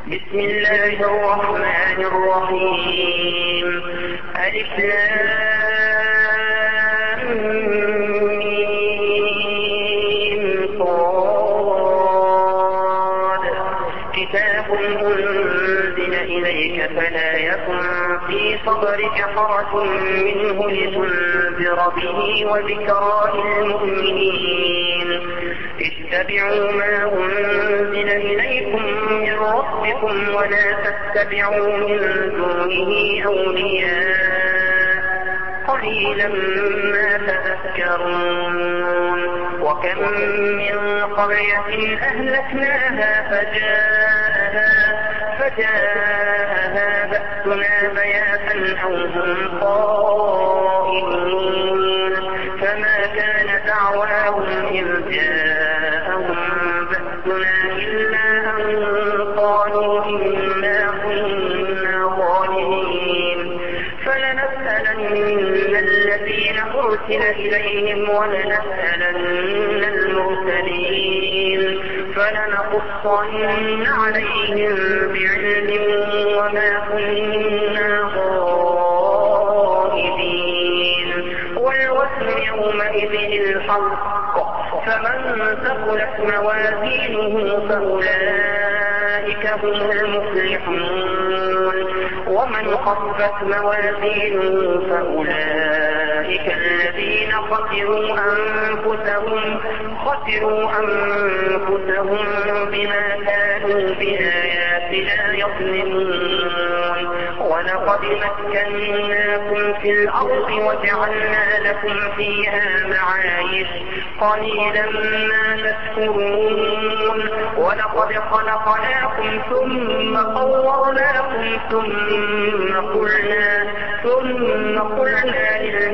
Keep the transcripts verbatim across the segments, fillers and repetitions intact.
بسم الله الرحمن الرحيم. ألف لام ميم صاد. كتاب أنزل إليك فلا يكن في صدرك حرج منه لتنذر به وذكرى للمؤمنين. اتبعوا ما أنزل إليكم من ربكم ولا تتبعوا من دونه أولياء قليلا ما تذكرون. وكم من قرية أهلكناها فجاءها, فجاءها بأسنا بياتا أو هم قائلون. فما كان دعواهم إذ جاءهم بأسنا إلا أن قالوا إنا كنا ظالمين. فلنسألن الذين أرسل إليهم ولنسألن المرسلين. فلنقصن عليهم بعلم وما كنا غائبين. والوزن يومئذ الحق. فمن ثقلت موازينه فأولئك هم المفلحون. ومن خفت موازينه فأولئك الذين خسروا أنفسهم خسروا أنفسهم بما كانوا بآياتنا يظلمون. ولقد مكناكم في الأرض وجعلنا لكم فيها معايش قليلا ما تشكرون. ولقد خلقناكم ثم صورناكم ثم قلنا ثم قلنا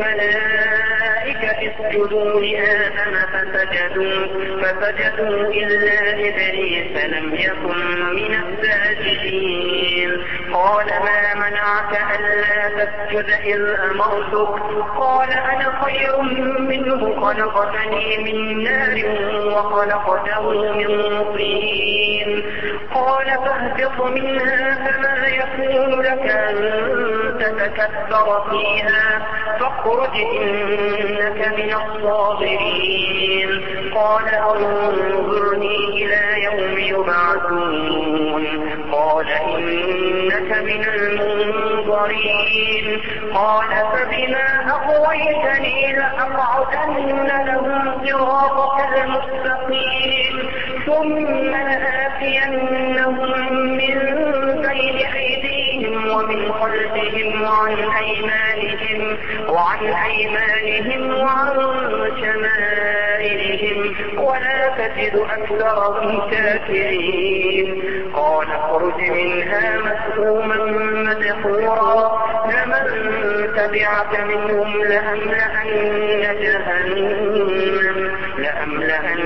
للملائكة اسجدوا لآدم فسجدوا فسجدوا إلا إبليس لم يكن من الساجدين. قال ما منعك ألا تسجد إذ أمرتك؟ قال أنا خير منه خلقتني من نار وخلقته من طين. قال فاهبط منها فما يكون لك أن تتكبر فيها فاخرج إنك من الصاغرين. قال انظرني إلى يوم يبعثون. قال إنك من المنظرين. قال فبما أغويتني لأقعدن لهم صراطك المستقيم ثم لآتينهم من بين أيديهم ومن خلفهم وعن أيمانهم وعن أيمانهم وعن شمائلهم ولا تجد أكثرهم شاكرين. قال اخرج منها مسؤوما مدحورا لمن تبعك منهم لأملأن جهنم لأملأن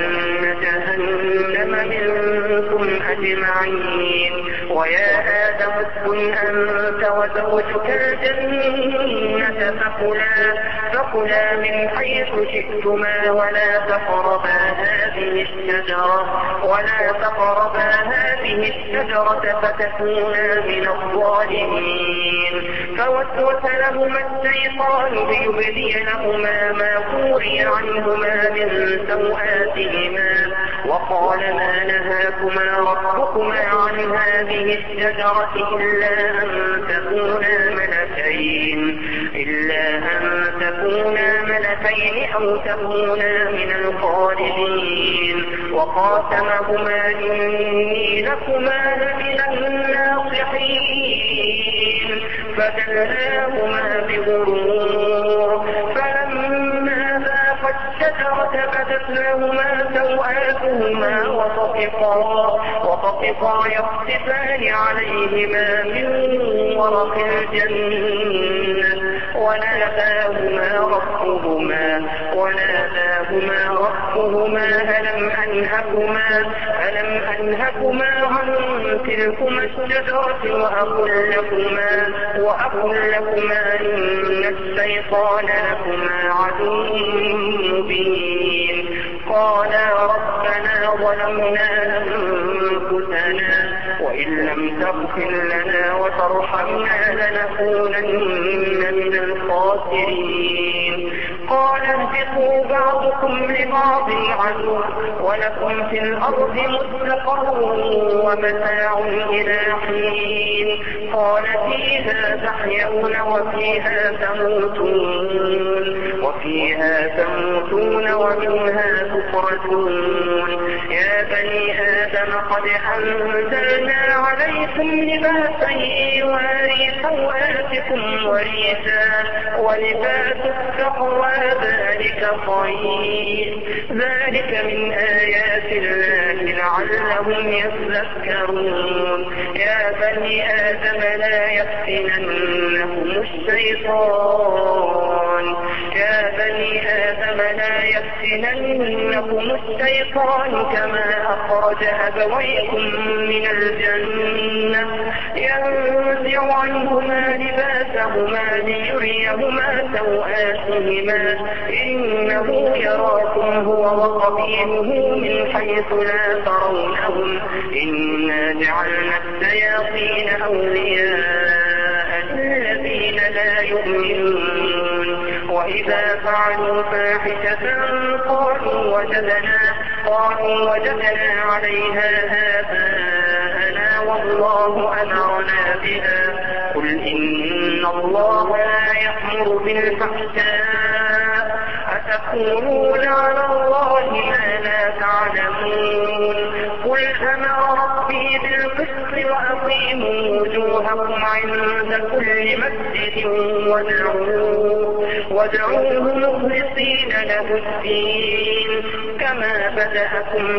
جهنم منكم أجمعين. ويا آدم اسكن أنت وزوجك الجنة فكلا فكلا من حيث شئتما ولا تقربا هذه الشجرة ولا تقربا هذه الشجرة فتكونا من الظالمين. فوسوس لهما الشيطان ليبدي لهما ما وري عنهما من سوآتهما وقال ما نهاكما ربكما عن هذه الشجرة إلا أن تكونا ملكين إلا أن تكونا ملكين أو تكونا من الخالدين. وقاسمهما إني لكما لمن الناصحين فدلاهما بغرور. فلما ذاقا الشجرة بدت لهما سوآتهما وطفقا وطفقا يخصفان عليهما من ورق الجنة وناداهما ربهما وناداهما ربهما ألم أنهكما ألم أنهكما عن تلكما الشجرة وأقل لكما وأقل لكما إن الشيطان لكما عدو مبين. قالا ربنا ظلمنا أنفسنا وإن لم تغفر لنا وترحمنا لنكونن من الخاسرين. قال اهبطوا بعضكم لبعض عدو ولكم في الأرض مستقر ومتاع إلى حين. قال فيها تحيون وفيها تموتون وفيها تموتون ومنها تخرجون. يا بني آدم قد أنزلنا عليكم لباسا يواري سوآتكم وريشا ولباس التقوى ذلك خير. ذلك من آيات الله لعلهم يذكرون. يا بني آدم لا يفتننكم الشيطان يا بني آدم لا يفتننكم الشيطان كما أخرج أبويكم من الجنة ينزع عنهما لباسهما ليريهما سوآتهما إنه يراكم هو وقبيله من حيث لا ترونهم إنا جعلنا الشياطين أولياء الذين لا يؤمنون. وإذا فعلوا فاحشة قالوا وجدنا قالوا وجدنا عليها آباءنا والله أمرنا بها. قل إن الله لا يأمر بالفحشاء أتقولون على الله ما لا تعلمون. قل أمر ربي بالقسط وأقيموا وجوهكم عند كل مسجد وادعوه وادعوه مخلصين له الدين كما بدأكم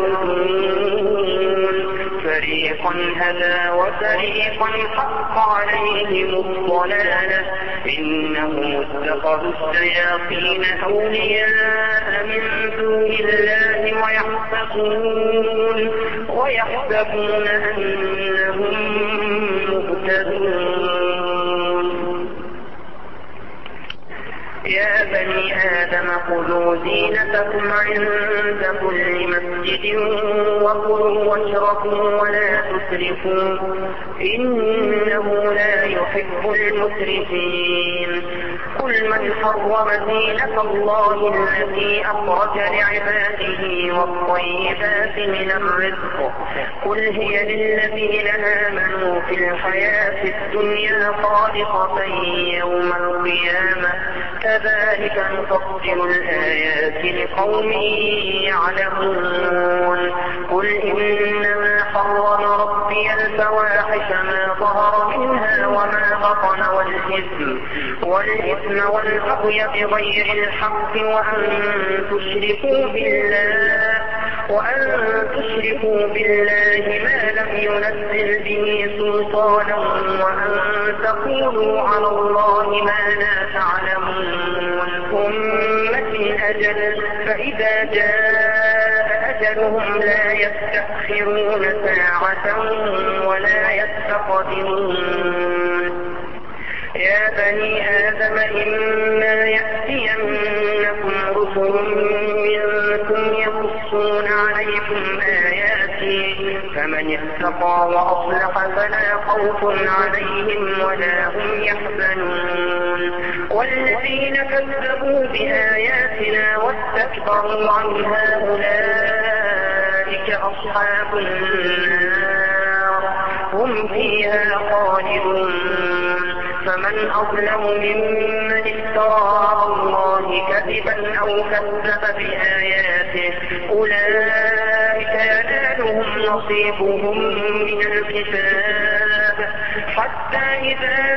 تعودون. فريقا هدى وفريقا حق عليهم الضلالة إنهم اتخذوا الشياطين أولياء من دون الله ويحسبون ويحسبون أنهم مهتدون. يا بني آدم خذوا زينتكم عند كل مسجد وكلوا واشربوا ولا تسرفوا إنه لا يحب المسرفين. قل من حرم زينة الله التي أخرج لعباده والطيبات من الرزق قل هي للذين آمنوا في الحياة الدنيا خالصة يوم القيامة كذلك نفصل الآيات لقوم يعلمون. قل إنما حرم ربي الفواحش ما ظهر منها وما بطن والإثم والإثم والبغي بغير الحق وأن تشركوا بالله وأن تشركوا بالله ما لم ينزل به سلطانا وأن تقولوا على الله ما لا تعلمون. ثم في أجل فإذا جاء أجلهم لا يستأخرون ساعة ولا يستقدمون. يا بني آدم إما يأتينكم رسل منكم يقصون عليكم آياتي فمن اتقى وأصلح فلا خوف عليهم ولا هم يحزنون. والذين كذبوا بآياتنا واستكبروا عنها أولئك أصحاب النار هم فيها خالدون. فمن أظلم ممن افترى على الله كذبا أو كذب بآياته أولئك ينالهم نصيبهم من الكتاب حتى إذا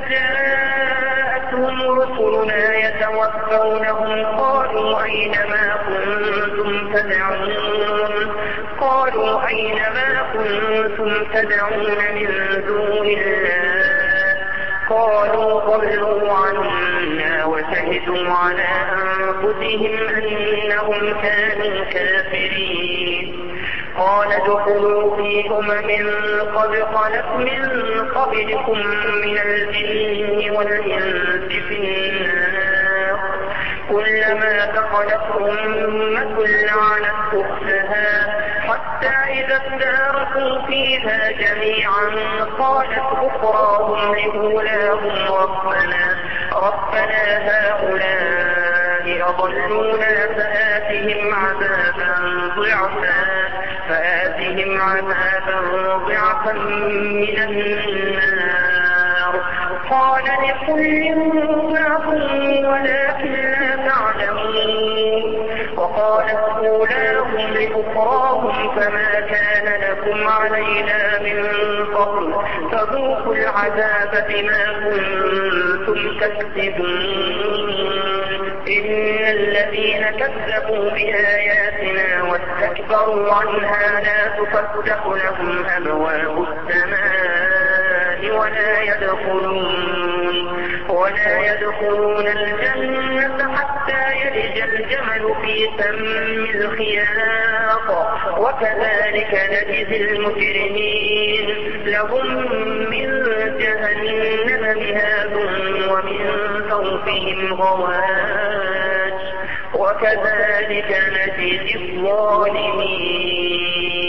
جاءتهم رسلنا يتوفونهم قالوا أين ما كنتم تدعون قالوا أين ما كنتم تدعون من دون الله قالوا ضلوا عنا وشهدوا على أنفسهم أنهم كانوا كافرين. قال ادخلوا في أمم قد خلت من قبلكم من الجن والإنس في النار كلما دخلت أمة لعنت أختها حتى حتى إذا اداركوا فيها جميعا قالت أخراهم لأولاهم ربنا ربنا هؤلاء أضلونا فآتهم عذابا ضعفا فآتهم عذابا ضعفا من النار قال لكل ضعف ولكن لا تعلمون وقالت أولاهم لأخراهم فما كان لكم علينا من فضل فذوقوا العذاب بما كنتم تكسبون إن الذين كذبوا بآياتنا واستكبروا عنها لا تفتح لهم أبواب السماء ولا يدخلون ولا يدخلون الجنة حتى يلج الجمل في سم الخياط وكذلك نجزي المجرمين لهم من جهنم مهاد ومن فوقهم غواش وكذلك نجزي الظالمين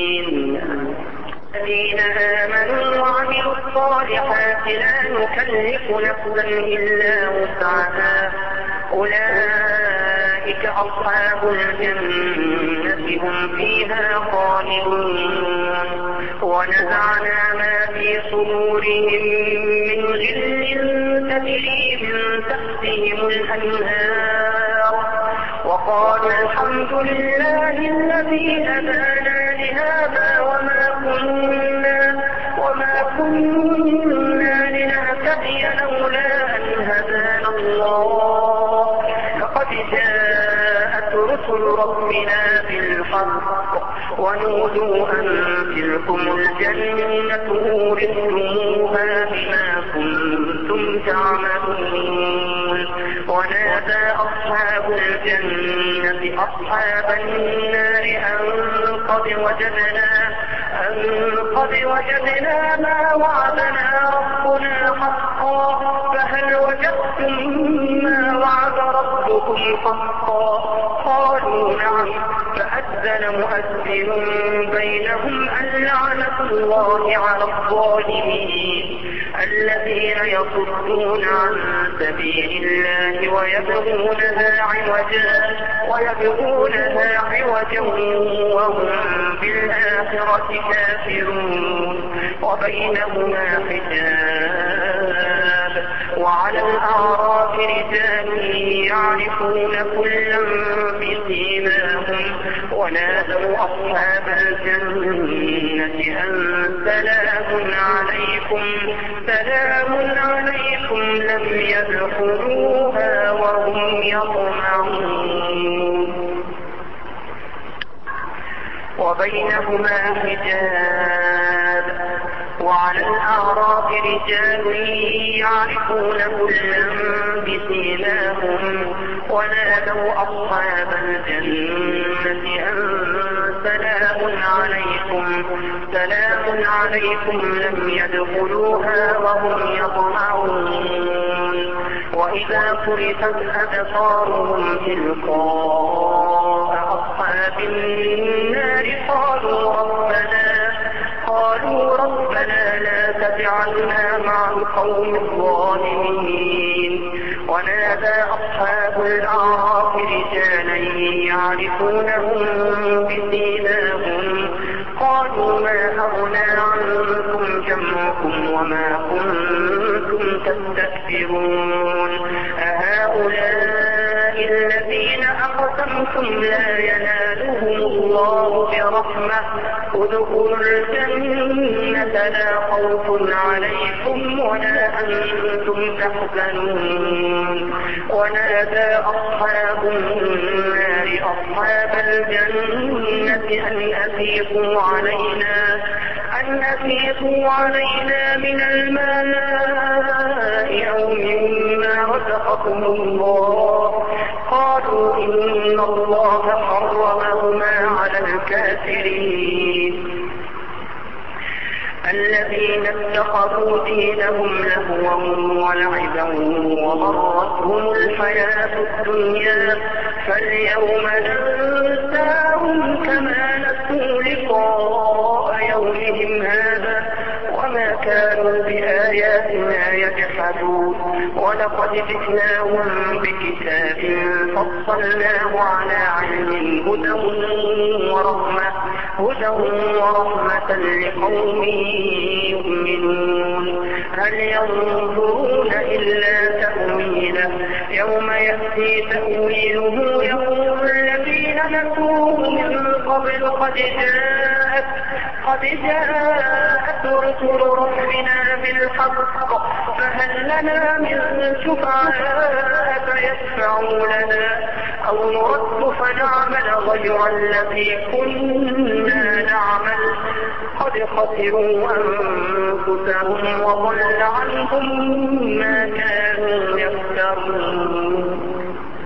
الذين آمنوا وعملوا الصالحات لا نكلف نفسا إلا وسعها أولئك أصحاب الجنة هم فيها خالدون ونزعنا ما في صدورهم من غل تجري من تحتهم الأنهار وقالوا الحمد لله الذي هدانا لهذا وما كنا وما كنا لنهتدي لولا أن هدانا الله لقد جاءت رسل ربنا بالحق ونودوا أن تلكم الجنة أورثتموها بما كنتم تعملون ونادى أصحاب الجنة أصحاب النار أن قد وجدنا أن قد وجدنا ما وعدنا ربنا حقا فهل وجدتم ما وعد ربكم حقا قالوا نعم فأذن مؤذن بينهم أن لعنة الله على الظالمين الذين يصدون عن سبيل الله ويبغونها عوجا ويبغونها عوجا وهم بالآخرة كافرون وبينهما حجاب وعلى الأعراف رجال يعرفون كلا بسيماهم ونادوا أصحاب الجنة أن سلام عليكم سلام عليكم لم يدخلوها وهم يطمعون وبينهما حجاب وعلى الأعراف رجال يعرفون كلا بسيماهم ونادوا أصحاب الجنة أن سلام عليكم سلام عليكم لم يدخلوها وهم يطمعون وإذا صرفت أبصارهم تلقاء أصحاب النار قالوا ربنا قالوا ربنا لا تجعلنا مع القوم الظالمين ونادى أصحاب الأعراف رجالا يعرفونهم بسيماهم قالوا ما أغنى عنكم جمعكم وما كنتم تستكبرون أهؤلاء الذين أقسمتم لا ينالهم الله برحمة ادخلوا الجنة لا خوف عليكم ولا أنتم تحزنون ونادى أصحاب النار أصحاب الجنة أن أفيقوا علينا أن أفيقوا علينا من الماء أو مما رزقكم الله قالوا إن الله حرمهما على الكافرين الذين اتخذوا دينهم لهوا ولعبا وغرتهم الحياة الدنيا فاليوم ننساهم كما نسوا لقاء وما كانوا بآياتنا يجحدون ولقد جئناهم بكتاب فصلناه على علم هدى ورحمة هدى ورحمة لقوم يؤمنون هل ينظرون إلا تأويله يوم يأتي تأويله يقول الذين نسوه من قبل قد جاءت قد جاءت رسل ربنا بالحق فهل لنا من شفعاء فيشفعوا لنا أو نرد فنعمل غير الذي كنا نعمل قد خسروا أنفسهم وضل عنهم ما كانوا يفترون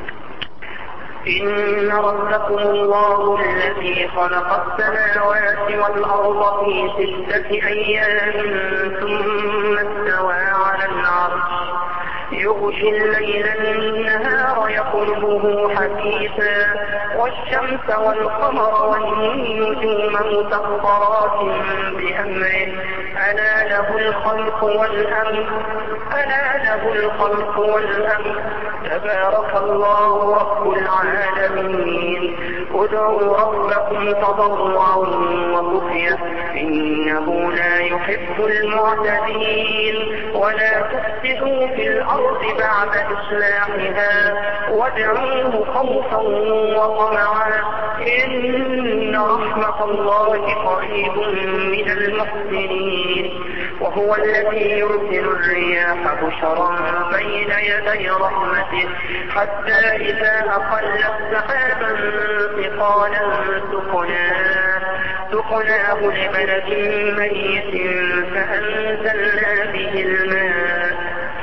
إن ربكم الله الذي خلق السماوات والأرض في ستة أيام ثم استوى على العرش يغشي الليل النهار يطلبه حثيثا والشمس والقمر والنجوم مسخرات بأمره ألا له الخلق والأمر ألا له الخلق والأمر تبارك الله رب العالمين ادعوا ربكم تضرعا وخفية إنه لا يحب المعتدين ولا تفسدوا في الأرض بعد إصلاحها وادعوه خوفا وطمعا إن رحمة الله قريب من المحسنين وهو الذي يرسل الرياح بشرا بين يدي رحمته حتى إذا أقلت سحابا ثقالا سقناه سقناه لبلد ميت فأنزلنا به الماء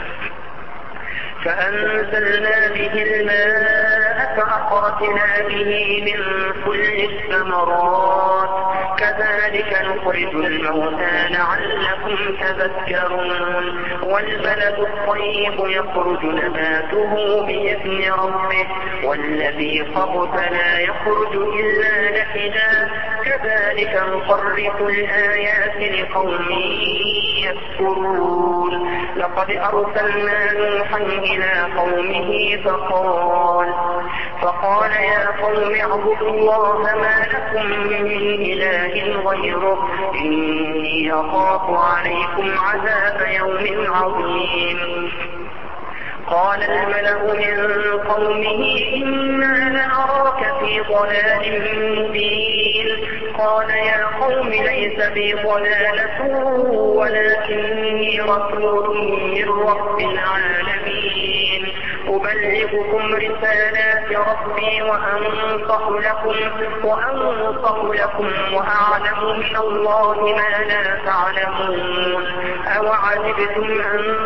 فأنزلنا به الماء فأخرجنا به من كل الثمرات كذلك نخرج الموتى لعلكم تذكرون والبلد الطيب يخرج نباته بإذن ربه والذي خبث لا يخرج إلا نكدا كذلك نصرف الآيات لقوم يذكرون لقد أرسلنا نوحا إلى قومه فقال فقال يا قوم اعبدوا الله ما لكم من إله غيره إني أخاف عليكم عذاب يوم عظيم قال الملأ من قومه إنا لنراك في ضلال مبين قال يا قوم ليس بي ضلالة ولكني رسول من رب العالمين أبلغكم رسالات ربي وأنصح لكم وأنصح لكم وأعلم من الله ما لا تعلمون أوعجبتم أن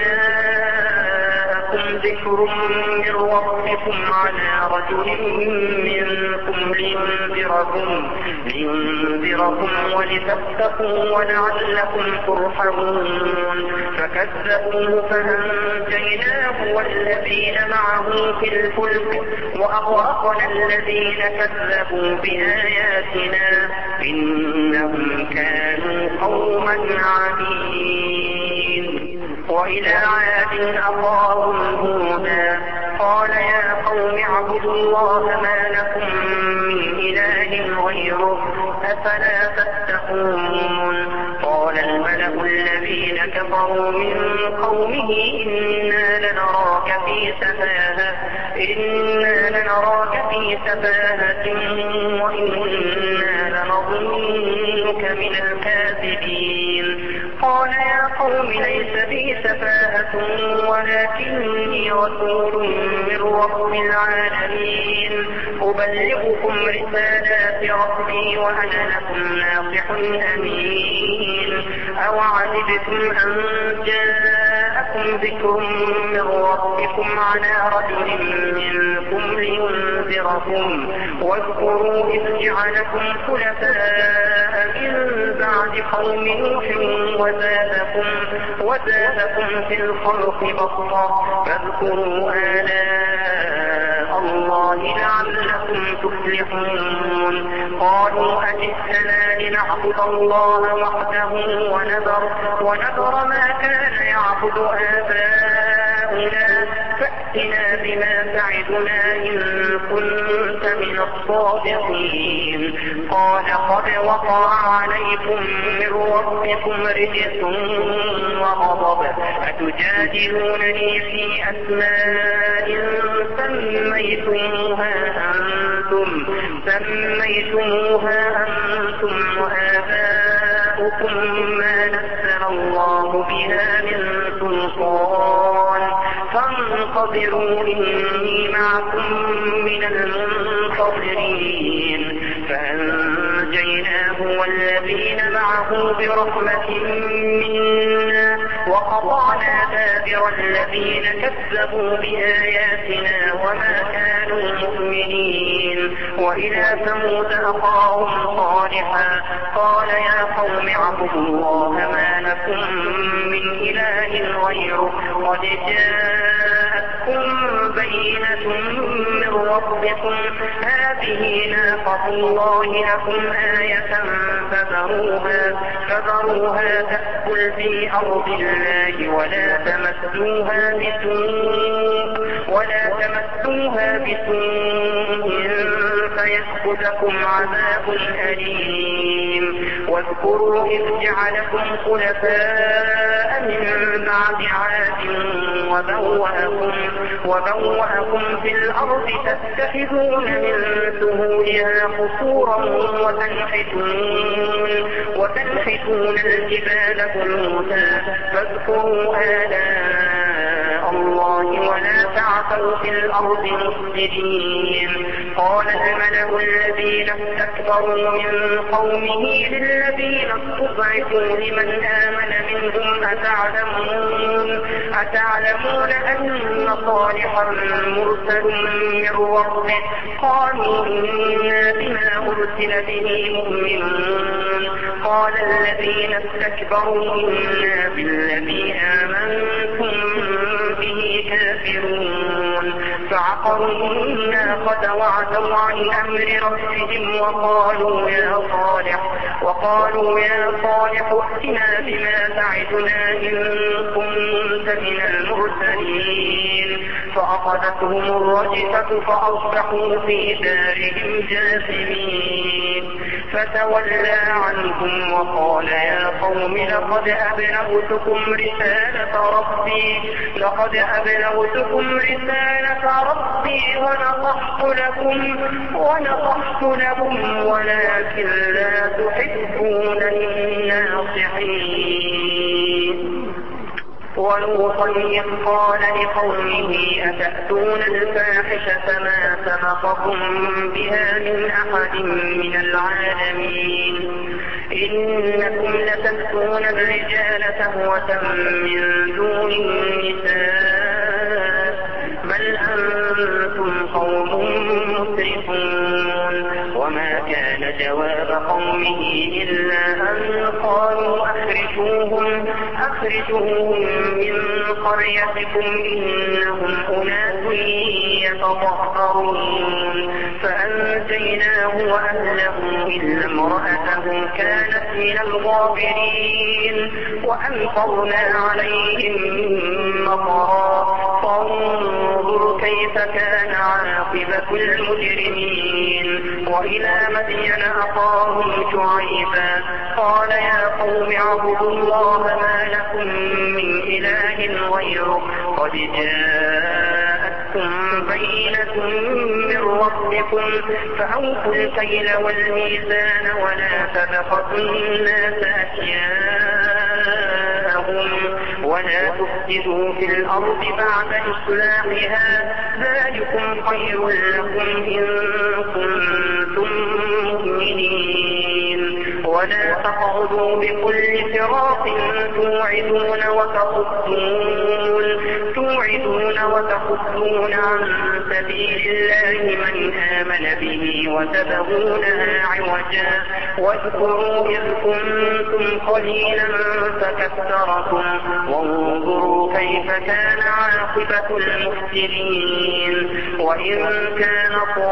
جاءكم ذكر من ربكم على رجل منكم لينذركم لينذركم ولتتقوا ولعلكم ترحمون فكذبوه فأنجيناه والذين معه في الفلك وأغرقنا الذين كذبوا بآياتنا إنهم كانوا قوما عمين وإلى عاد أخاهم هودا قال يا قوم اعبدوا الله ما لكم من إله غيره أفلا تتقون قال الملأ الذين كفروا من قومه إنا لنراك في سفاهة إنا لنراك في سفاهة وإنا لنظنك من الكاذبين قال يا قوم ليس بي سفاهة ولكني رسول من رب العالمين أبلغكم رسالات ربي وأنا لكم ناصح أمين أوعجبتم أن جاءكم ذكر من ربكم على رجل منكم لينذركم واذكروا إذ جعلكم خلفاء من بعد قوم نوح وزادكم وزادكم في الخلق بسطة فاذكروا آلاء الله لعلكم تفلحون قالوا أجئتنا لنعبد الله وحده ونذر, ونذر ما كان يعبد آباؤنا فأتنا بما تعدنا إن كنت من الصادقين قال قد وقع عليكم من ربكم رجس وغضب أتجادلونني في أسماء سميتموها أنتم سميتموها أنتم وآباؤكم ما نزل الله بها من سلطان فانتظروا إني معكم من المنتظرين فأنجيناه والذين معه برحمة منا وقطعنا دابر الذين كذبوا بآياتنا وما كانوا مؤمنين وإلى ثمود أخاهم صالحا قال يا قوم اعبدوا الله ما لكم من إله غيره قد جاءتكم بينة من ربكم هذه ناقة الله لكم آية فذروها, فذروها تأكل في أرض الله ولا تمسوها بسوء ولا تمسوها بسوء فيأخذكم عذاب أليم واذكروا إذ جعلكم خلفاء من بعد عاد وبوأكم, وبوأكم في الأرض تتخذون من سهولها قصورا وتنحتون, وتنحتون الجبال بيوتا فاذكروا آلاء الله ولا تعثوا في الأرض مفسدين قال الملأ الذين استكبروا من قومه للذين استضعفوا لمن آمن منهم أتعلمون, أتعلمون أن صالحا مرسل من ربه قالوا إنا بما أرسل به مؤمنون قال الذين استكبروا إنا بالذي آمنتم به كافرون فعقروا الناقة وعتوا عن أمر ربهم وقالوا يا صالح وقالوا يا صالح ائتنا بما تعدنا إن كنت من المرسلين فأخذتهم الرجفة فأصبحوا في دارهم جاثمين فتولى عنهم وقال يا قوم لقد أبلغتكم رسالة ربي لقد أبلغتكم رسالة ربي ونصحت لكم ونصحت لكم ولكن لا تحبون الناصحين ولوطا إذ قال لقومه أتأتون الفاحشة ما سبقكم بها من أحد من العالمين إنكم لتأتون الرجال شهوة من دون النساء بل أنتم قوم مسرفون وما كان جواب قومه إلا أن قالوا أخرجوهم أخرجوهم من قريتكم إنهم أناس يتطهرون فأنجيناه وأهله إلا امرأته كانت من الغابرين وأمطرنا عليهم مطرا فانظر كيف كان عاقبة المجرمين وإلى مدين أخاهم شعيبا قال يا قوم اعبدوا الله ما لكم من إله غيره قد جاءتكم بينة من ربكم فأوفوا الكيل والميزان ولا تبخسوا الناس أشياءهم ولا تفسدوا في الأرض بعد إصلاحها ذلكم خير لكم إن كنتم مؤمنين ولا تقعدوا بكل صراط توعدون وتصدون توعدون وتصدون عن سبيل الله من آمن به وتبغونها عوجا واذكروا إذ كنتم قليلا فكثركم وانظروا كيف كان عاقبة المفسدين وإن كان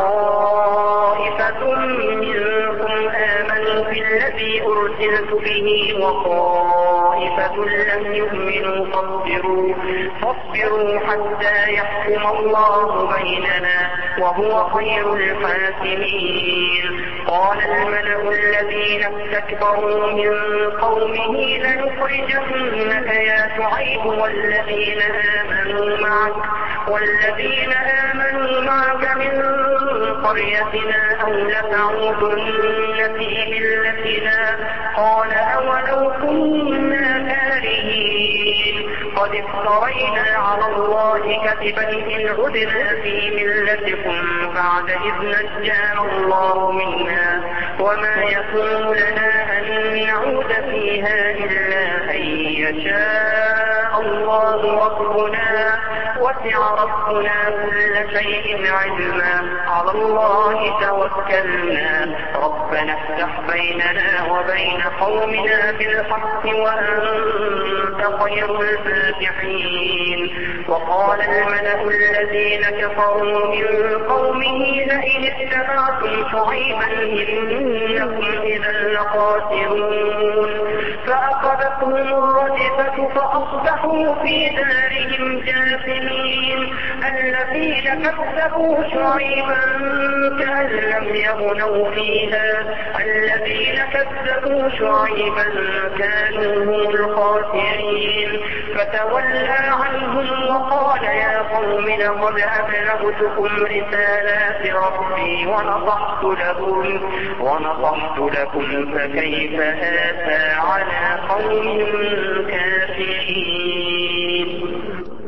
طائفة منكم آمنوا بالذي أرسلت به وطائفة لم يؤمنوا فاصبروا فاصبروا حتى يحكم الله بيننا وهو خير الحاكمين. قال الملأ الذين استكبروا من قومه لنخرجنك يا شعيب والذين آمنوا معك والذين آمنوا معك من قريتنا أو لتعودن في ملتنا قال أولو كنا كارهين قد افترينا على الله كذبا إن عدنا في ملتكم بعد إذ نجانا الله منا وما يكون لنا أن نعود فيها إلا أن يشاء الله ربنا وسع ربنا كل شيء علما على الله توكلنا ربنا افتح بيننا وبين قومنا بالحق وأنت خير الفاتحين. وقال الملأ الذين كفروا من قومه لئن اتبعتم شعيبا إنكم إذا لخاسرون فأخذتهم الرجفة فأصبحوا في دارهم جاثمين. الذين كذبوا شعيبا كأن لم يغنوا فيها الذين كذبوا شعيبا كانوا هم الخاسرين فتولى عنهم وقال يا قوم لقد أبلغتكم رسالات ربي ونصحت لكم ونصحت لكم فكيف آسى على قوم كافرين.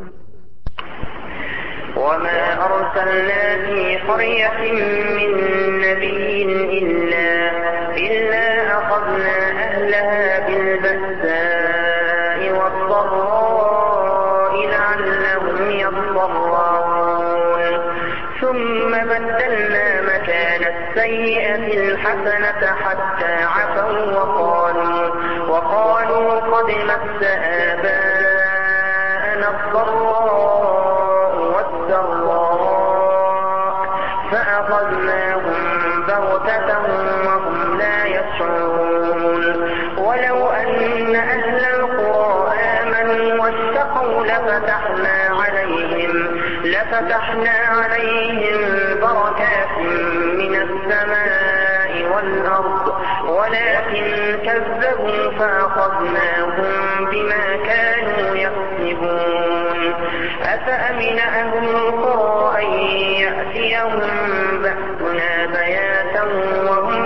وما أرسلنا في قرية من نبي إلا, إلا أخذنا أهلها بالبأساء والضراء لعلهم يضرعون ثم بدلنا مكان السيئة الحسنة حتى عفوا وقالوا, وقالوا قد مس آباءنا الضراء والسراء فأخذناهم بغتة وهم لا يشعرون. ولو أن أهل القرى آمنوا واتقوا لفتحنا عليهم لفتحنا عليهم بركات من السماء والأرض ولكن كذبوا فأخذناهم بما كانوا يكسبون. أفأمن أهل القرى أن يأتيهم بأسنا بياتا وهم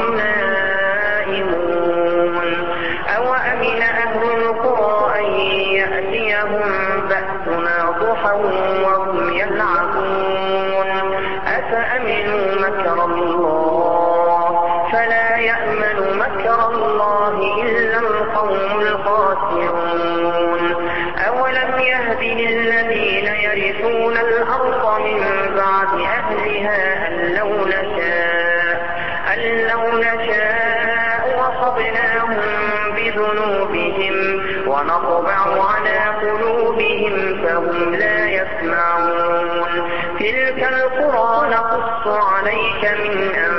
نائمون أوأمن أهل القرى أن يأتيهم بأسنا ضحى وهم يلعبون. أفأمنوا مكر الله فلا يأمن مكر الله إلا القوم الخاسرون. أولم يهد للذين يرثون الأرض من بعد أهلها أن لو نشاء, أن لو نشاء وصبناهم بذنوبهم ونطبع على قلوبهم فهم لا يسمعون. تلك القرى نقص عليك من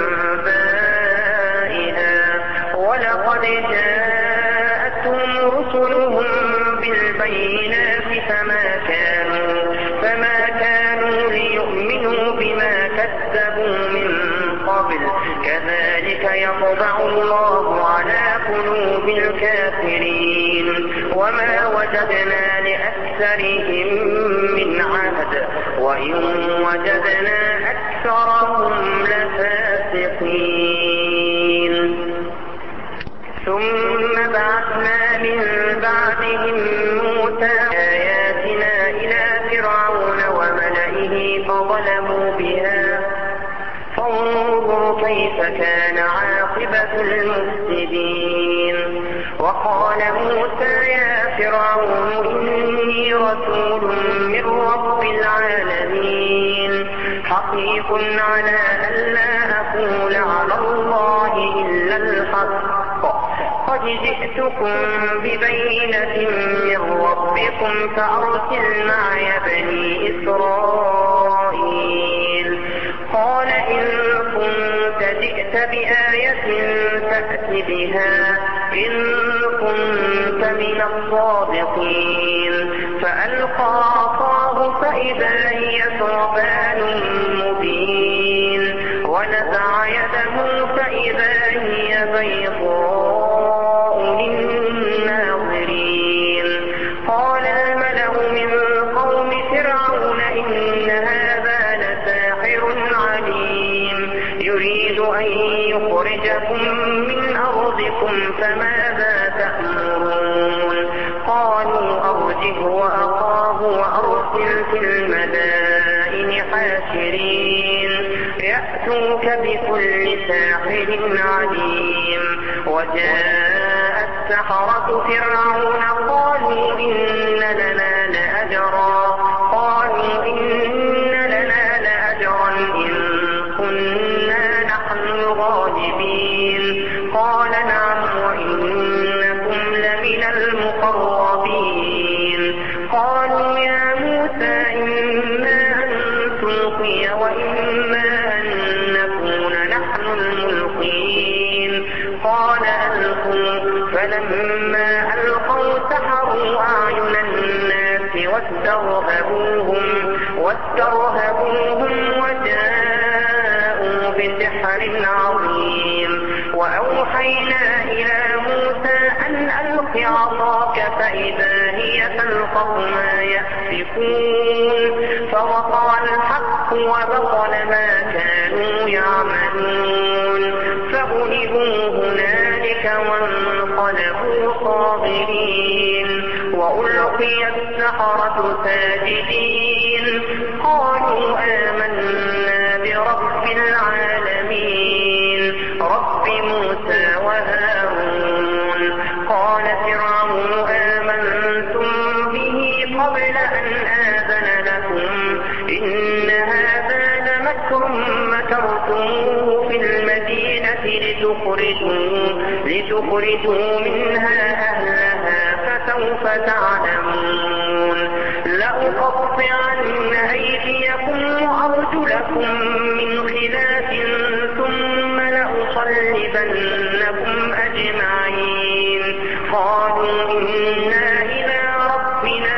أنبائها ولقد جاءتهم رسلهم بالبينات فما كانوا, فما كانوا ليؤمنوا بما كذبوا من قبل كذلك يطبع الله على قلوب الكافرين. وما وجدنا لأكثرهم من عهد وإن وجدنا أكثرهم لفاسقين. ثم بعثنا من بعدهم موسى آياتنا إلى فرعون وملئه فظلموا بها فانظر كيف كان عاقبة المفسدين. وقال موسى يا فرعون إني رسول من رب العالمين حقيق على ألا أقول جئتكم ببينة من ربكم فأرسل معي بني إسرائيل. قال إن كنت جئت بآية فأت بها إن كنت من الصادقين. فألقى عصاه فإذا هي ثعبان مبين ونزع يده فإذا هي بيضاء للناظرين. قال الملأ من قوم فرعون إن هذا لساحر عليم يريد أن يخرجكم من أرضكم فماذا تأمرون. قالوا أرجه وأخاه وأرسل في المدائن حاشرين يأتوك بكل ساحر عليم. وجاء السحرة فرعون قالوا إن لنا لأجرا قالوا إن لنا لأجرا إن كنا نحن الغالبين. قال نعم وإنكم لمن المقربين. قالوا يا موسى إما أن تلقي وإما أن نكون نحن الملقين. قال ألقوا. فلما ألقوا سحروا أعين الناس واسترهبوهم واسترهبوهم وجاءوا بسحر عظيم. وأوحينا إلى موسى أن ألق عصاك فإذا هي تلقف ما يأفكون. فوقع الحق وبطل ما كانوا يعملون فغلبوا هنالك وانقلبوا صاغرين. وألقي السحرة ساجدين قالوا آمنا برب العالمين رب موسى وهارون. قال فرعون آمنتم به قبل أن آذن لكم إن هذا لمكر مكرتموه في المدينة لتخرجوا, لتخرجوا منها أهلها فسوف تعلمون. لأقطعن أيديكم وأرجلكم من خلاف ثم لأصلبنكم أجمعين. قالوا إنا إلى ربنا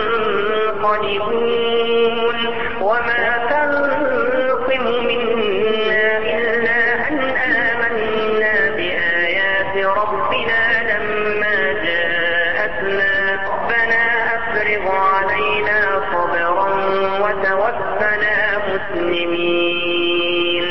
منقلبون. وما تنقم منا إلا أن آمنا بآيات ربنا لما جاءتنا ربنا أفرغ علينا صبرا وتوفنا مسلمين.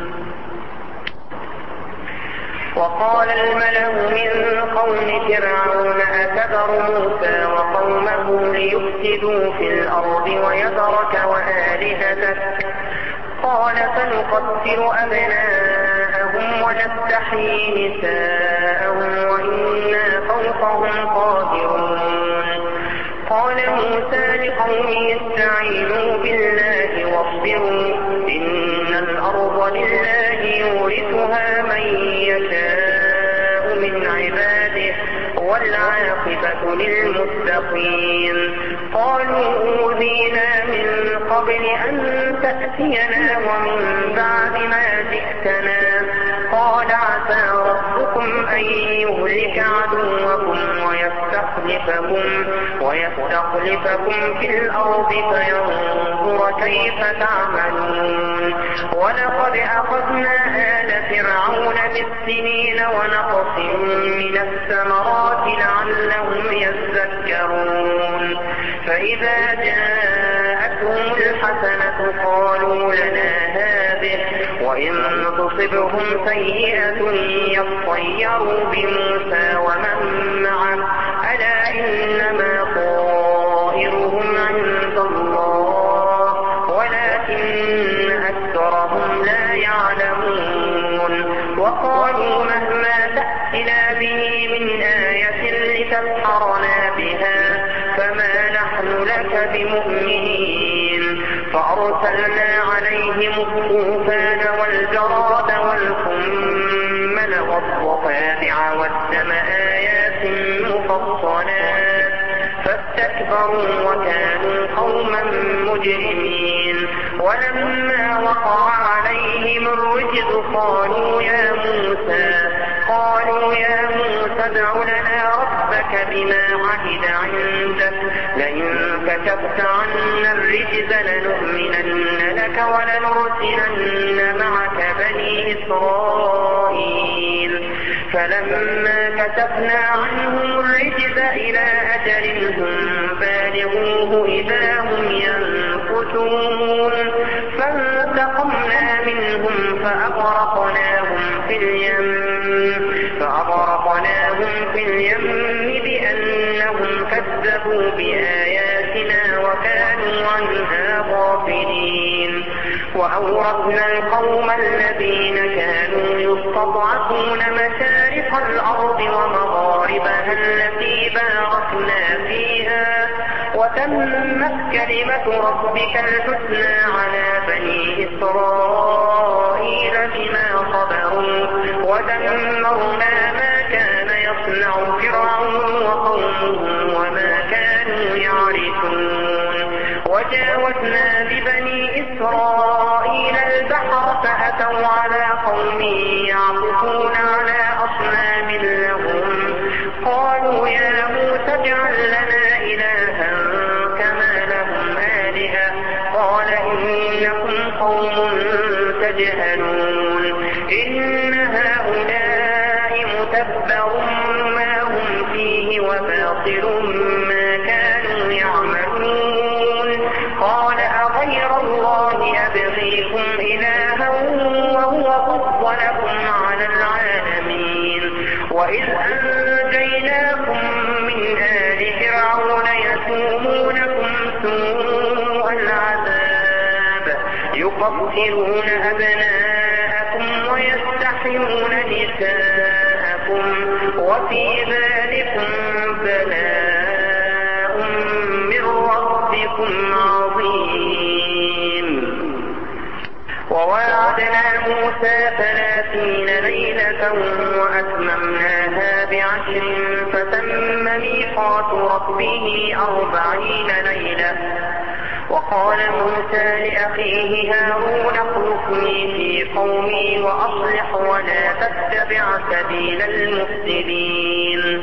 وقال الملأ من قوم فرعون أتذر موسى وقومه ليفسدوا في الأرض ويذرك وآلهتك. قال سنقتل أبناءهم ونستحيي نساءهم وإنا فوقهم قاهرون. قال موسى لقومه استعينوا بالله واصبروا إن الأرض لله يورثها من يشاء من عباده والعاقبة للمتقين. قالوا أوذينا من قبل أن تأتينا ومن بعد ما جئتنا. قال عسى ربكم أن يهلك عدوكم ويستخلفكم, ويستخلفكم في الأرض فينظر كيف تعملون. ولقد أخذنا آل فرعون بالسنين ونقص من الثمرات لعلهم يذكرون. فإذا جاءتهم الحسنة قالوا لنا هذه وإن تصبهم سيئة يطيروا بموسى ومن معه ألا إنما طائرهم عند الله ولكن أكثرهم لا يعلمون. وقالوا مهما تأتنا به من آية لتسحرنا بها فما نحن لك بمؤمنين. فأرسلنا عليهم الطوفان والجراد والقمل والضفادع والدم آيات فاستكبروا وكانوا قوما مجرمين. ولما وقع عليهم الرجز قالوا يا موسى قالوا يا موسى ادع لنا ربك بما عهد عندك لئن كشفت عنا الرجز لنؤمنن لك ولنرسلن معك بني إسرائيل. فلما كشفنا عنهم الرجز إلى أجل هم بالغوه إذا هم ينكثون فانتقمنا منهم فأغرقناهم في اليم فأغرقناهم في اليم بأنهم كذبوا بآياتنا وكانوا عنها غافلين. وأورثنا القوم الذين كانوا يستضعفون مشارق الأرض ومغاربها التي باركنا فيها وتمت كلمة ربك الحسنى على بني إسرائيل بما صبروا ودمرنا ما كان يصنع فرعون وقومه وما كانوا يعرفون. وجاوزنا ببني إسرائيل البحر فأتوا على قوم يعكفون على أصنام لهم قالوا يا موسى اجعل لنا إلها كما لهم آلهة قال إنكم قوم تجهلون. إن هؤلاء متبر ما هم فيه وباطل ما كانوا يعملون. قال أغير الله أبغيكم إلها وهو فضلكم على العالمين. وإذ أنجيناكم من آل فرعون يسومونكم سوء العذاب يقتلون أبناءكم ويستحيون نساءكم وفي ذلكم بلاء من ربكم عظيم. وواعدنا موسى ثلاثين ليلة وأتممناها بعشر فتم ميقات ربه أربعين ليلة. وقال موسى لأخيه هارون اخلفني في قومي وأصلح ولا تتبع سبيل المفسدين.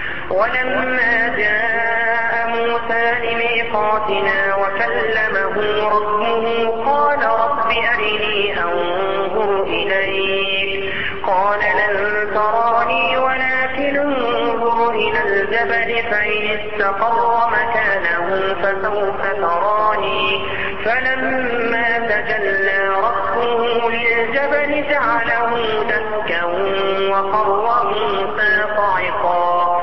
ولما جاء موسى لميقاتنا وكلمه ربه قال رب أرني أنظر إليك قال لن تراني ولكن انظر إلى الجبل فإن استقر مكانه فسوف تراني. فلما تجلى ربه للجبل جعله دكا وخر موسى صعقا.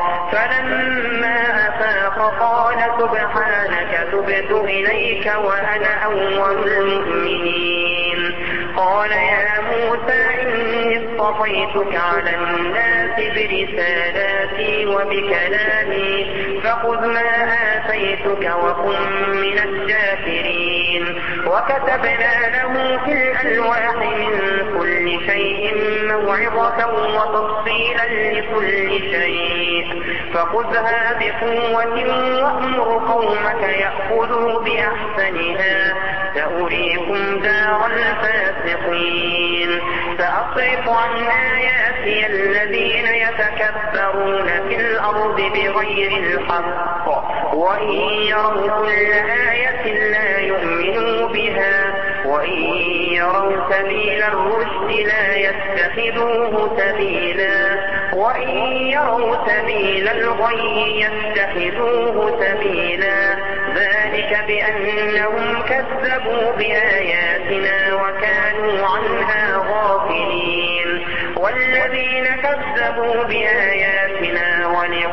فلما أفاق قال سبحانك تبت إليك وأنا أول المؤمنين. قال يا موسى إني اصطفيتك على الناس برسالاتي وبكلامي فخذ ما آتيتك وكن من الشاكرين. وكتبنا له في الألواح من كل شيء موعظة وتفصيلا لكل شيء فخذها بقوة وأمر قومك يأخذوا بأحسنها سأريكم دار الفاسقين. سأصرف عن آياتي الذين يتكبرون في الأرض بغير الحق وإن يروا كل آية لا يؤمنوا بها وإن يروا سبيل الرشد لا يتخذوه سبيلا وإن يروا سبيل الغي يتخذوه سبيلا. ذلك بأنهم كذبوا بآياتنا وكانوا عنها غافلين. والذين كذبوا بآياتنا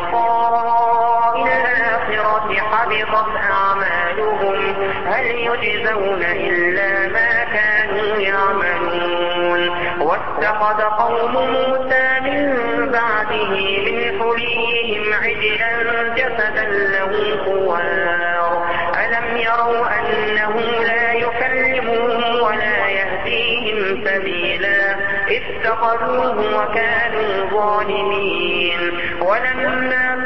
ولقاء الآخرة حبطت أعمالهم هل يجزون إلا ما كانوا يعملون. واتخذ قوم موسى من بعده من حليهم عجلا جسدا له خوار ألم يروا أنه لا يكلمهم ولا يهديهم سبيلا اتخذوه وكانوا ظالمين. ولما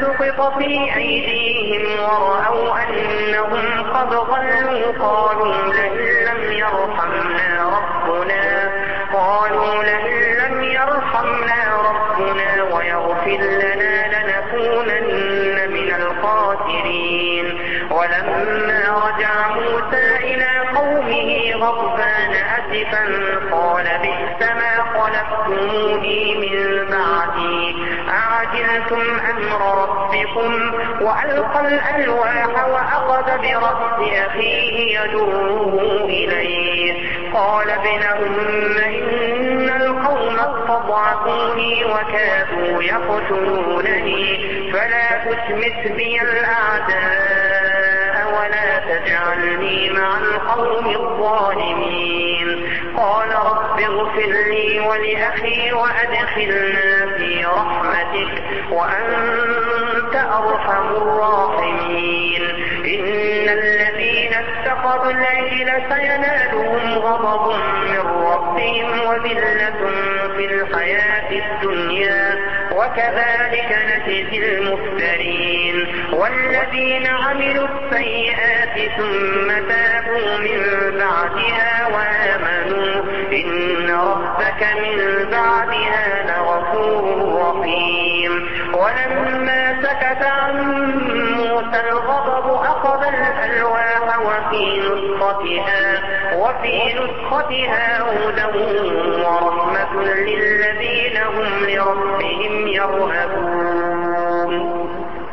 سقط في أيديهم ورأوا أنهم قد ضلوا قالوا لئن لم يرحمنا ربنا قالوا لئن لم يرحمنا ربنا ويغفر لنا لنكونن من الخاسرين. ولما رجع موسى إلى قومه غضبان أسفا قال بئس ما خلفتموني من بعدي أعجلتم أمر ربكم وألقى الألواح وأخذ برأس أخيه يجره إليه قال ابن أم إن القوم استضعفوني وكادوا يقتلونني فلا تشمت بي الأعداء ولا تجعلني مع القوم الظالمين. قال رب اغفر لي ولأخي وأدخلنا في رحمتك وأنت أرحم الراحمين. إن الذين اتقوا العجل سينالهم غضب من ربهم وذلة في الحياة الدنيا وكذلك نجزي المفترين. والذين عملوا السيئات ثم تابوا من بعدها وآمنوا إن ربك من بعدها لغفور رحيم. ولما سكت عن موسى الغضب أخذ الألواح وفي نسختها وفي نسختها هدى ورحمة للذين هم لربهم يرهبون.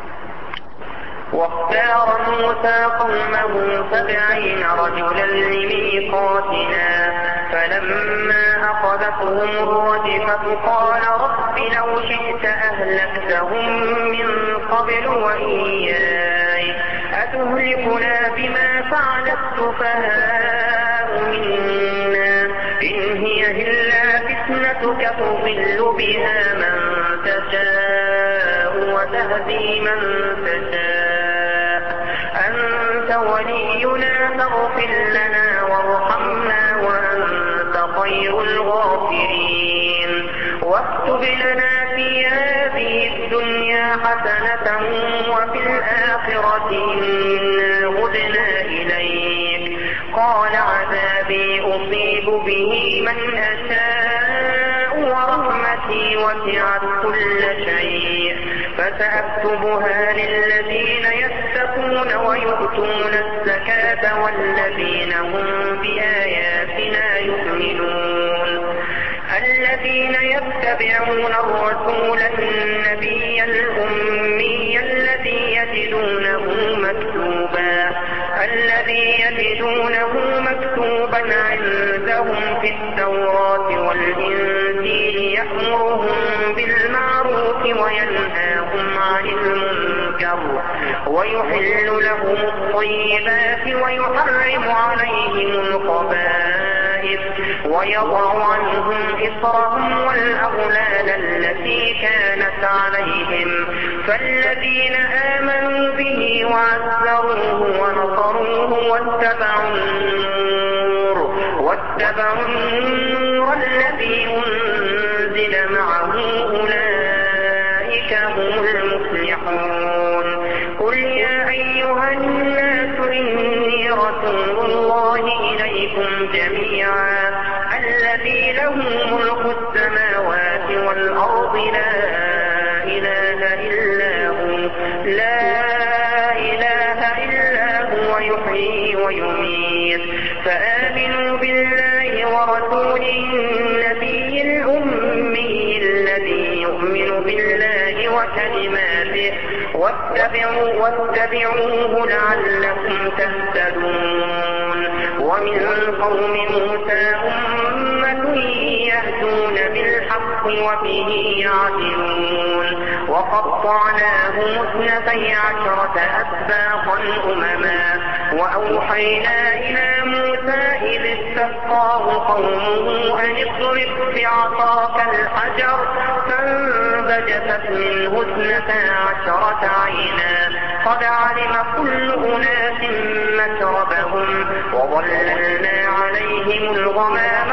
واختار موسى قومه سبعين رجلا لميقاتنا فلما أخذتهم الرجفة قال رب لو شئت أهلكتهم من قبل وإياي أتهلكنا بما فعل السفهاء منا إن هي إلا فتنتك تضل بها من تشاء وتهدي من تشاء أنت ولينا فاغفر لنا وارحمنا وأنت خير الغافرين. واكتب لنا في هذه الدنيا حسنة وفي الآخرة إنا هدنا إليك قال عذابي أصيب به من أشاء ورحمتي وسعت كل شيء فسأكتبها للذين يتقون ويؤتون الزكاة والذين هم بآياتنا يؤمنون. الذين يتبعون الرسول النبي الأمي الذي يجدونه مكتوبا الذي يجدونه مكتوبا عندهم في التوراة والإنجيل يأمرهم بالمعروف وينهاهم عن المنكر ويحل لهم الطيبات ويحرم عليهم الخبائث ويضع عنهم إصرهم والأغلال التي كانت عليهم. فالذين آمنوا به وعزروه ونصروه واتبعوا النور واتبعوا النور الذي أنزل معه أولئك هم المفلحون. قل يا أيها الناس إني رسول الله إليكم جميعا الذي له ملك السماوات والأرض لا إله إلا هو لا إله إلا هو يحيي ويميت. فآمنوا بالله ورسوله النبي الأمي الذي يؤمن بالله وكلماته واتبعوا واتبعوه لعلكم تهتدون. ومن قوم موسى أمة يهدون بالحق وبه يعدلون. وقطعناهم اثنتي عشرة أسباطا أمما وأوحينا إلى موسى إذ استسقاه قومه أن اضرب بعصاك الحجر فانبجست منه اثنتا عشرة عينا قد علم كل أناس مشربهم وظللنا عليهم الغمام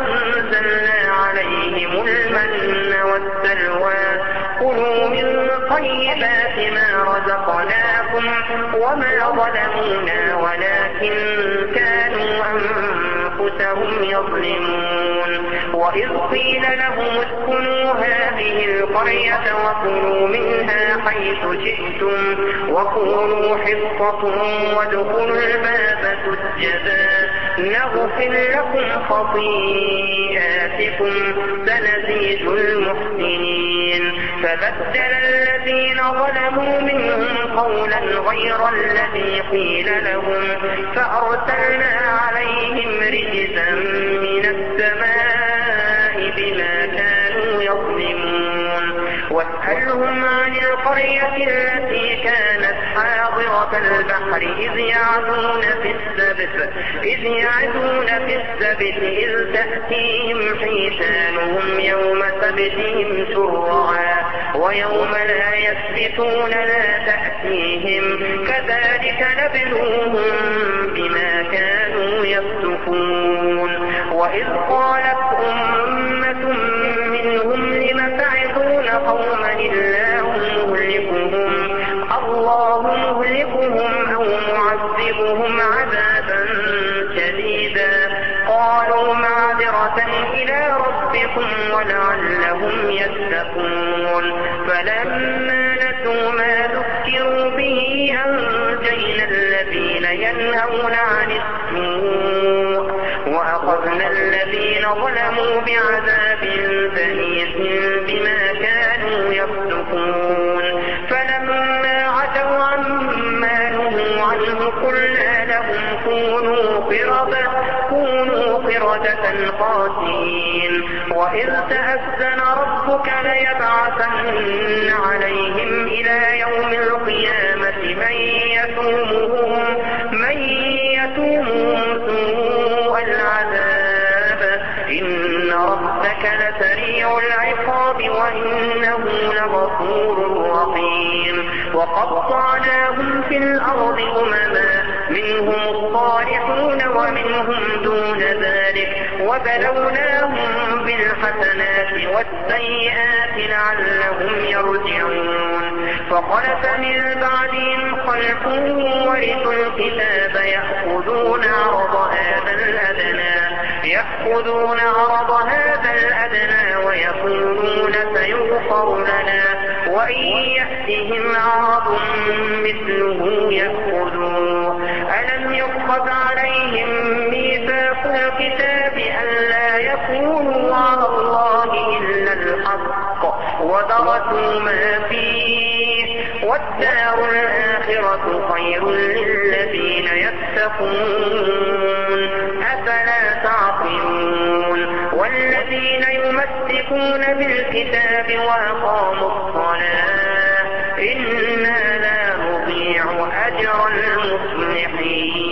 وأنزلنا عليهم المن والسلوى كلوا من طيبات ما رزقناكم وما ظلمونا ولكن كانوا أنفسهم يظلمون. وإذ قيل لهم اسكنوا هذه القرية وكلوا منها حيث شئتم وقولوا حطة وادخلوا الباب سجدا نغفر لكم خطيئاتكم سنزيد المحسنين. فبدل الذين ظلموا منهم قولا غير الذي قيل لهم فأرسلنا عليهم رجزا من السماء بما كانوا يظلمون. واسألهم عن القرية التي كانت حاضرة البحر إذ يعدون في السبت إذ يعدون في السبت إذ تأتيهم حيتانهم يوم سبتهم شرعا ويوم لا يسبتون لا تأتيهم كذلك نبلوهم بما كانوا يفسقون. وإذ قالت أمة منهم لم تعظون قوما الله مهلكهم الله مهلكهم أو معذبهم عذابا شديدا قالوا معذرة إلى ربكم ولعلهم يتقون. فلما نسوا ما ذكروا به أنجينا الذين ينهون عن السوء وأخذنا الذين ظلموا بعذاب بئيس بما كانوا يفسقون. فلما عتوا عما نهوا عنه قلنا لهم كونوا قردة كونوا قردة خاسئين. وإذ تأذن ربك ليبعثن عليهم إلى يوم القيامة من يسومهم من يسومهم سوء العذاب إن ربك لسريع العقاب وإنه لغفور رحيم. وقطعناهم في الأرض أمما منهم الصالحون ومنهم دون ذلك وبلوناهم بالحسنات والسيئات لعلهم يرجعون. فخلف من بعدهم خلف ورثوا الكتاب يأخذون عرض هذا الأدنى يأخذون عرض هذا الأدنى ويقولون سيغفر لنا وإن يأتهم عرض مثله يأخذوه. ألم يؤخذ عليهم ميثاق الكتاب ألا يقولوا على الله إلا الحق ودرسوا ما فيه والدار الآخرة خير للذين يتقون أفلا تعقلون. والذين يمسكون بالكتاب وأقاموا الصلاة إنا لا نضيع أجر المصلحين.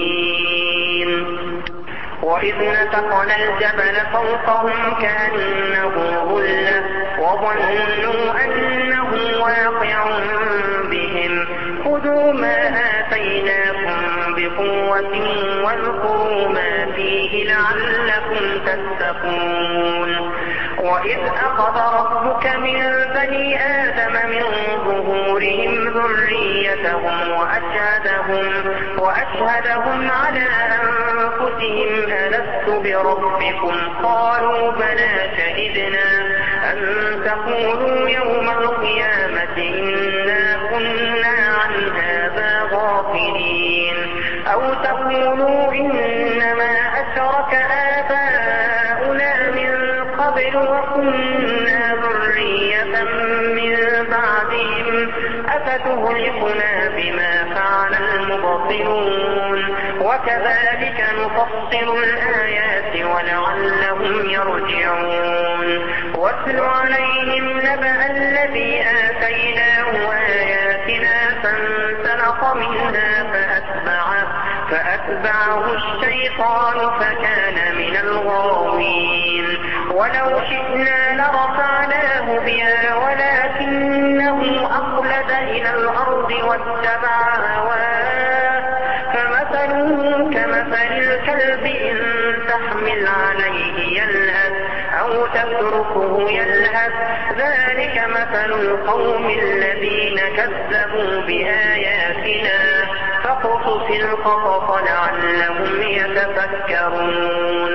وإذ نتقنا الجبل فوقهم كأنه ظلة وظنوا أنه واقع بهم خذوا ما آتيناكم بقوة واذكروا ما فيه لعلكم تتقون. وإذ أخذ ربك من بني آدم من ظهورهم ذريتهم وأشهدهم, وأشهدهم على أنفسهم ألست بربكم قالوا بلى شهدنا أن تقولوا يوم القيامة إنا كنا عن هذا غافلين أو تقولوا إنما أشرك آباؤنا من قبل وكنا ذرية من بعدهم أفتهلكنا بما فعل المبطلون وكذلك نفصل الآيات ولعلهم يرجعون. واتل عليهم نبأ الذي آتيناه آياتنا فانسلخ منها فأتبعه, فأتبعه الشيطان فكان من الغاوين. ولو شئنا لرفعناه بها ولكنه أخلد إلى الأرض واتبع هواه فمثله كمثل الكلب إن تحمل عليه يلهث أو تتركه يلهث ذلك مثل القوم الذين كذبوا بآياتنا فاقصص القصص لعلهم يتفكرون.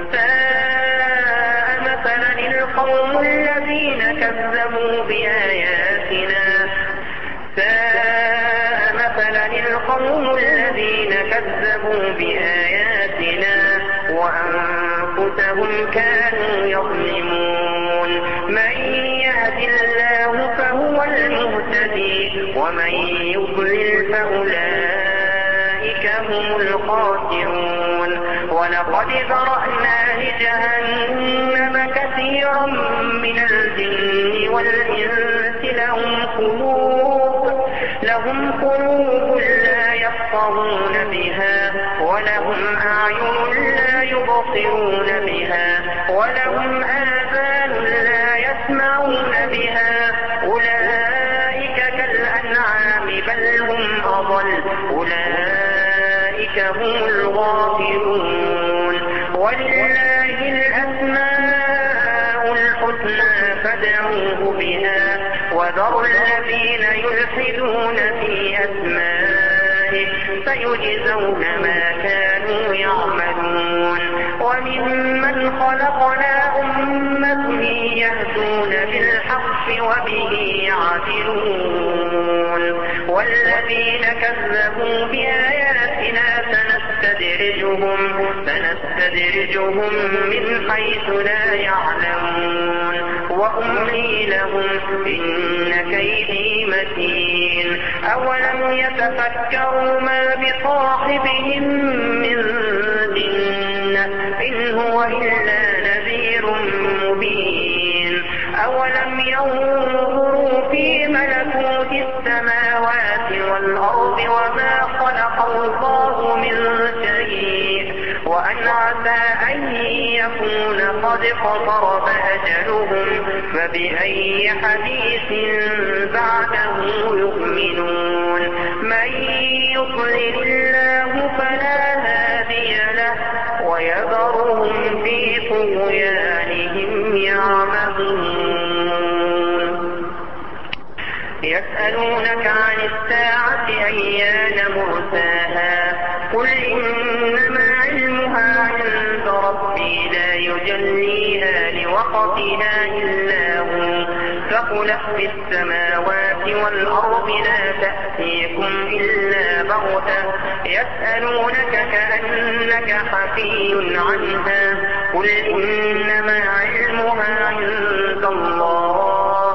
ساء مثلا القوم الذين كذبوا بآياتنا ساء مثلا القوم الذين كذبوا بآياتنا وأنفسهم كانوا يظلمون. من يهد الله فهو المهتدي ومن يضلل فأولئك هم الخاسرون. ولقد ذرأنا لجهنم كثيرا من الجن والإنس لهم قلوب لهم قلوب لا يفقهون بها ولهم أعين لا يبصرون بها ولهم آذان لا يسمعون بها أولئك كالأنعام بل هم أضل أولئك هم الغافلون. ولله الأسماء الحسنى فادعوه بها وذروا الذين يلحدون في أسمائه سيجزون ما كانوا يعملون. وممن خلقنا أمة يهدون بالحق وبه يعدلون. والذين كذبوا بآياتنا سنستدرجهم سنستدرجهم من حيث لا يعلمون وأملي لهم إن كيدي متين. أولم يتفكروا ما بصاحبهم من جنة إن هو إلا نذير مبين. أولم ينظروا في ملكوت السماوات والأرض وما خلق الله من شيء وأن عسى أن يكون قد اقترب أجلهم فبأي حديث بعده يؤمنون. من يضلل الله فلا هادي له ويذرهم في طغيانهم يعمهون. يسألونك عن الساعة أيان مرساها قل إنما علمها عند ربي لا يجليها لوقتها إلا هو ثقلت في السماوات والأرض لا تأتيكم إلا بغتة يسألونك كأنك حفي عنها قل إنما علمها عند الله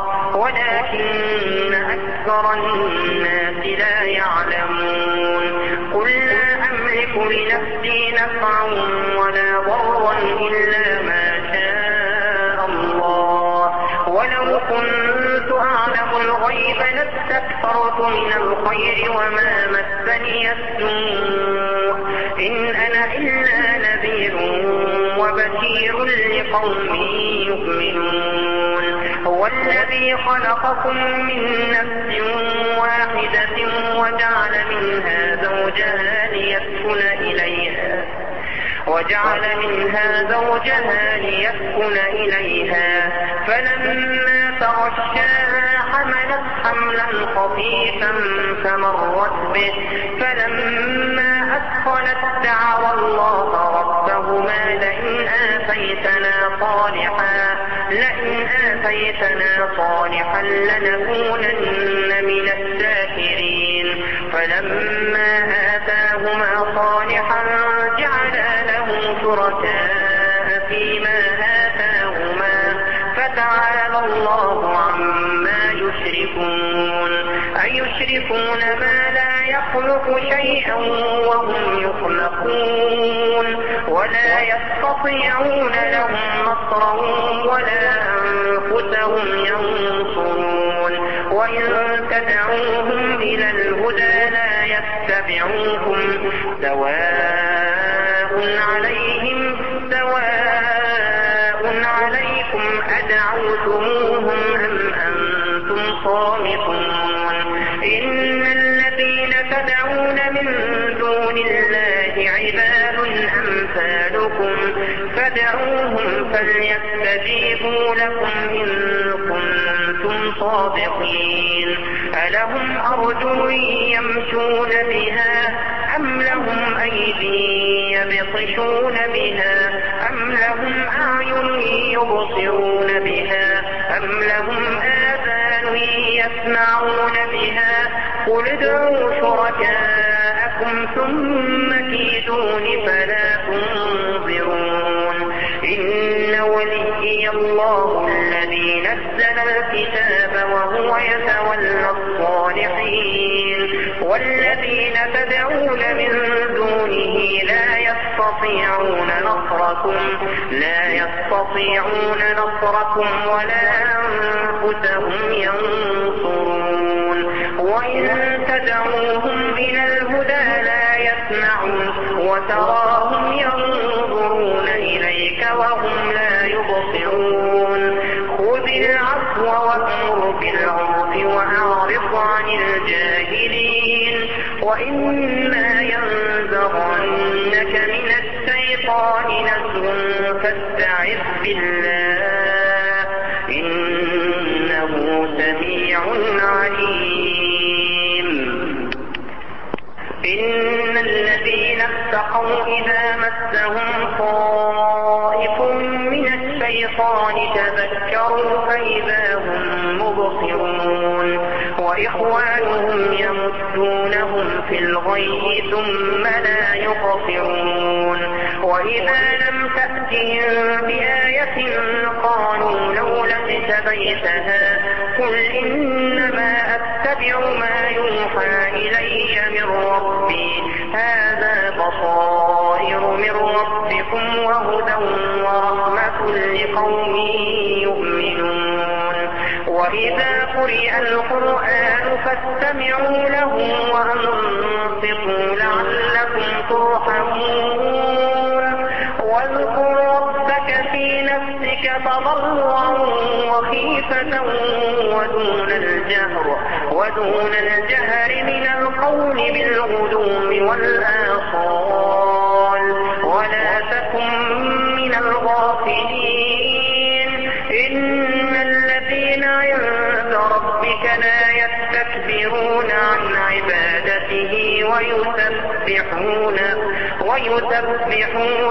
ولكن أكثر الناس لا يعلمون. قل لا أملك لنفسي نفعا ولا ضرا إلا ما شاء الله ولو كنت أعلم الغيب لاستكثرت من الخير وما مسني السوء إن أنا إلا نذير وبشير لقوم يؤمنون. هو الذي خلقكم من نفس واحدة وجعل منها زوجها ليسكن إليها وجعل منها زوجها ليسكن إليها فلما تغشاها حملت حملا خفيفا فمرت به فلما أثقلت دعوا الله ربهما لئن آتيتنا صالحا لئن آتيتنا صالحا لنكونن من الشاكرين فلما آتاهما صالحا جعلا له شركاء فيما آتاهما فتعالى الله عما يشركون. أيشركون ما لا يخلق شيئا وهم يخلقون ولا يستطيعون لهم نصرا ولا أنفسهم ينصرون وإن تدعوهم إلى الهدى لا يتبعوكم سواء عليهم سواء عليكم أدعوتموهم أم أنتم صامتون. إن الذين تدعون من دون الله الله عباد أمثالكم فادعوهم فليستجيبوا لكم إن كنتم صادقين. ألهم أرجل يمشون بها أم لهم أيدي يبطشون بها أم لهم أعين يبصرون بها أم لهم آذان يسمعون بها قل ادعوا شركاءكم ثم كيدون فلا تنظرون. إن وليي الله الذي نزل الكتاب وهو يتولى الصالحين والذين تدعون من دونه لا يستطيعون نصركم لا يستطيعون نصركم ولا أنفسهم ينصرون. وإن تدعوهم إلى الهدى لا يسمعون وتراهم ينظرون إليك وهم لا يبصرون. خذ العفو وأمر بالعرف وأعرض عن الجاهلين وإما ينزغنك من الشيطان نزغ فاستعذ بالله إنه سميع عليم. إن الذين اتقوا إذا مسهم طائف من الشيطان تذكروا فإذا هم مبصرون وإخوانهم يمدونهم في الغي ثم لا يقصرون. وإذا لم تأتهم بآية قالوا لولا اجتبيتها قل إنما أتبع ما يوحى إلي من ربي هذا بصائر من ربكم وهدى ورحمة لقوم يؤمنون. وإذا قرئ القرآن فاستمعوا له وأنصتوا لعلكم ترحمون. واذكر ربك في نفسك تضرعا وخيفة ودون الجهر ودون الجهر من القول بالغدو والآصال ولا تكن من الغافلين. إن الذين عند ربك لا يستكبرون عن عبادته ويسبحون ويسبحون